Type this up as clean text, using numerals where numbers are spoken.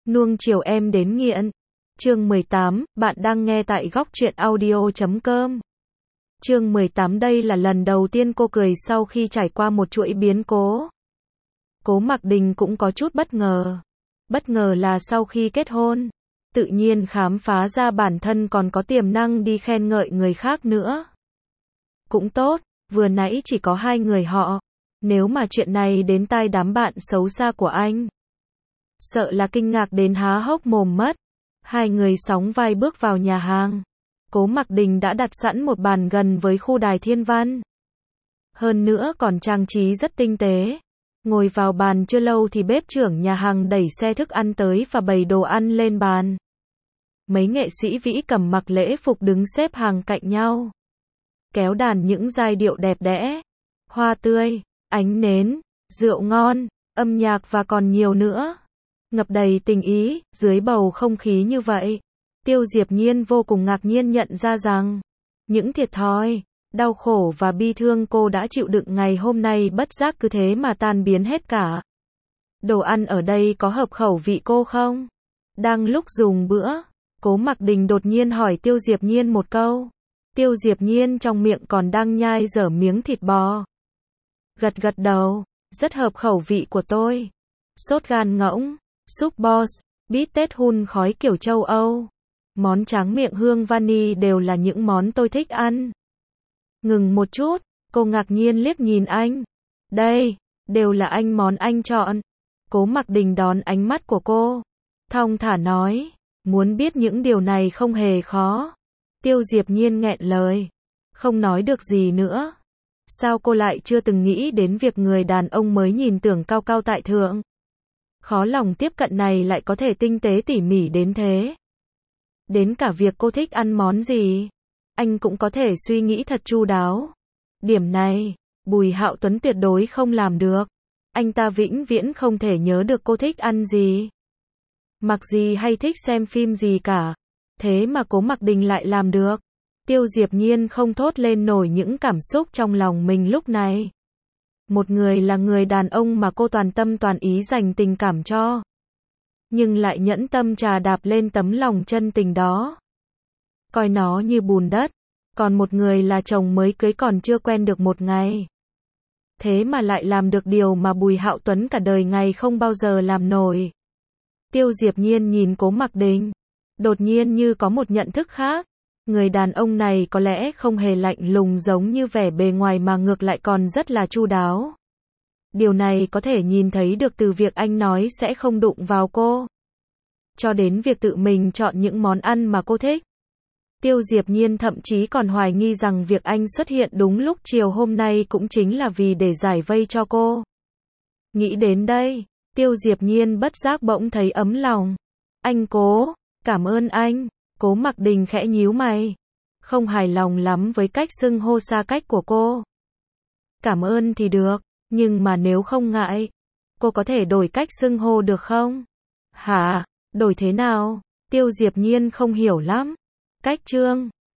Nuông chiều em đến nghiện. Chương 18, bạn đang nghe tại góc truyện audio.com. Chương 18 đây là lần đầu tiên cô cười sau khi trải qua một chuỗi biến cố. Cố Mặc Đình cũng có chút bất ngờ. Bất ngờ là sau khi kết hôn, tự nhiên khám phá ra bản thân còn có tiềm năng đi khen ngợi người khác nữa. Cũng tốt, vừa nãy chỉ có hai người họ. Nếu mà chuyện này đến tai đám bạn xấu xa của anh, sợ là kinh ngạc đến há hốc mồm mất. Hai người sóng vai bước vào nhà hàng. Cố Mặc Đình đã đặt sẵn một bàn gần với khu đài thiên văn. Hơn nữa còn trang trí rất tinh tế. Ngồi vào bàn chưa lâu thì bếp trưởng nhà hàng đẩy xe thức ăn tới và bày đồ ăn lên bàn. Mấy nghệ sĩ vĩ cầm mặc lễ phục đứng xếp hàng cạnh nhau, kéo đàn những giai điệu đẹp đẽ, hoa tươi, ánh nến, rượu ngon, âm nhạc và còn nhiều nữa. Ngập đầy tình ý, dưới bầu không khí như vậy, Tiêu Diệp Nhiên vô cùng ngạc nhiên nhận ra rằng, những thiệt thòi, đau khổ và bi thương cô đã chịu đựng ngày hôm nay bất giác cứ thế mà tan biến hết cả. Đồ ăn ở đây có hợp khẩu vị cô không? Đang lúc dùng bữa, Cố Mặc Đình đột nhiên hỏi Tiêu Diệp Nhiên một câu. Tiêu Diệp Nhiên trong miệng còn đang nhai dở miếng thịt bò. Gật gật đầu, rất hợp khẩu vị của tôi. Sốt gan ngỗng, súp boss, bít tết hun khói kiểu châu Âu, món tráng miệng hương vani đều là những món tôi thích ăn. Ngừng một chút, cô ngạc nhiên liếc nhìn anh. Đây, đều là món anh chọn. Cố Mặc Đình đón ánh mắt của cô, thong thả nói, muốn biết những điều này không hề khó. Tiêu Diệp Nhiên nghẹn lời, không nói được gì nữa. Sao cô lại chưa từng nghĩ đến việc người đàn ông mới nhìn tưởng cao cao tại thượng, khó lòng tiếp cận này lại có thể tinh tế tỉ mỉ đến thế. Đến cả việc cô thích ăn món gì, anh cũng có thể suy nghĩ thật chu đáo. Điểm này, Bùi Hạo Tuấn tuyệt đối không làm được. Anh ta vĩnh viễn không thể nhớ được cô thích ăn gì, mặc gì hay thích xem phim gì cả. Thế mà Cố Mặc Đình lại làm được. Tiêu Diệp Nhiên không thốt lên nổi những cảm xúc trong lòng mình lúc này. Một người là người đàn ông mà cô toàn tâm toàn ý dành tình cảm cho, nhưng lại nhẫn tâm trà đạp lên tấm lòng chân tình đó, coi nó như bùn đất. Còn một người là chồng mới cưới còn chưa quen được một ngày, thế mà lại làm được điều mà Bùi Hạo Tuấn cả đời ngày không bao giờ làm nổi. Tiêu Diệp Nhiên nhìn Cố Mặc Đình, đột nhiên như có một nhận thức khác. Người đàn ông này có lẽ không hề lạnh lùng giống như vẻ bề ngoài mà ngược lại còn rất là chu đáo. Điều này có thể nhìn thấy được từ việc anh nói sẽ không đụng vào cô, cho đến việc tự mình chọn những món ăn mà cô thích. Tiêu Diệp Nhiên thậm chí còn hoài nghi rằng việc anh xuất hiện đúng lúc chiều hôm nay cũng chính là vì để giải vây cho cô. Nghĩ đến đây, Tiêu Diệp Nhiên bất giác bỗng thấy ấm lòng. Anh Cố, cảm ơn anh. Cố Mặc Đình khẽ nhíu mày, không hài lòng lắm với cách xưng hô xa cách của cô. Cảm ơn thì được, nhưng mà nếu không ngại, cô có thể đổi cách xưng hô được không? Hả? Đổi thế nào? Tiêu Diệp Nhiên không hiểu lắm. Cách Trương,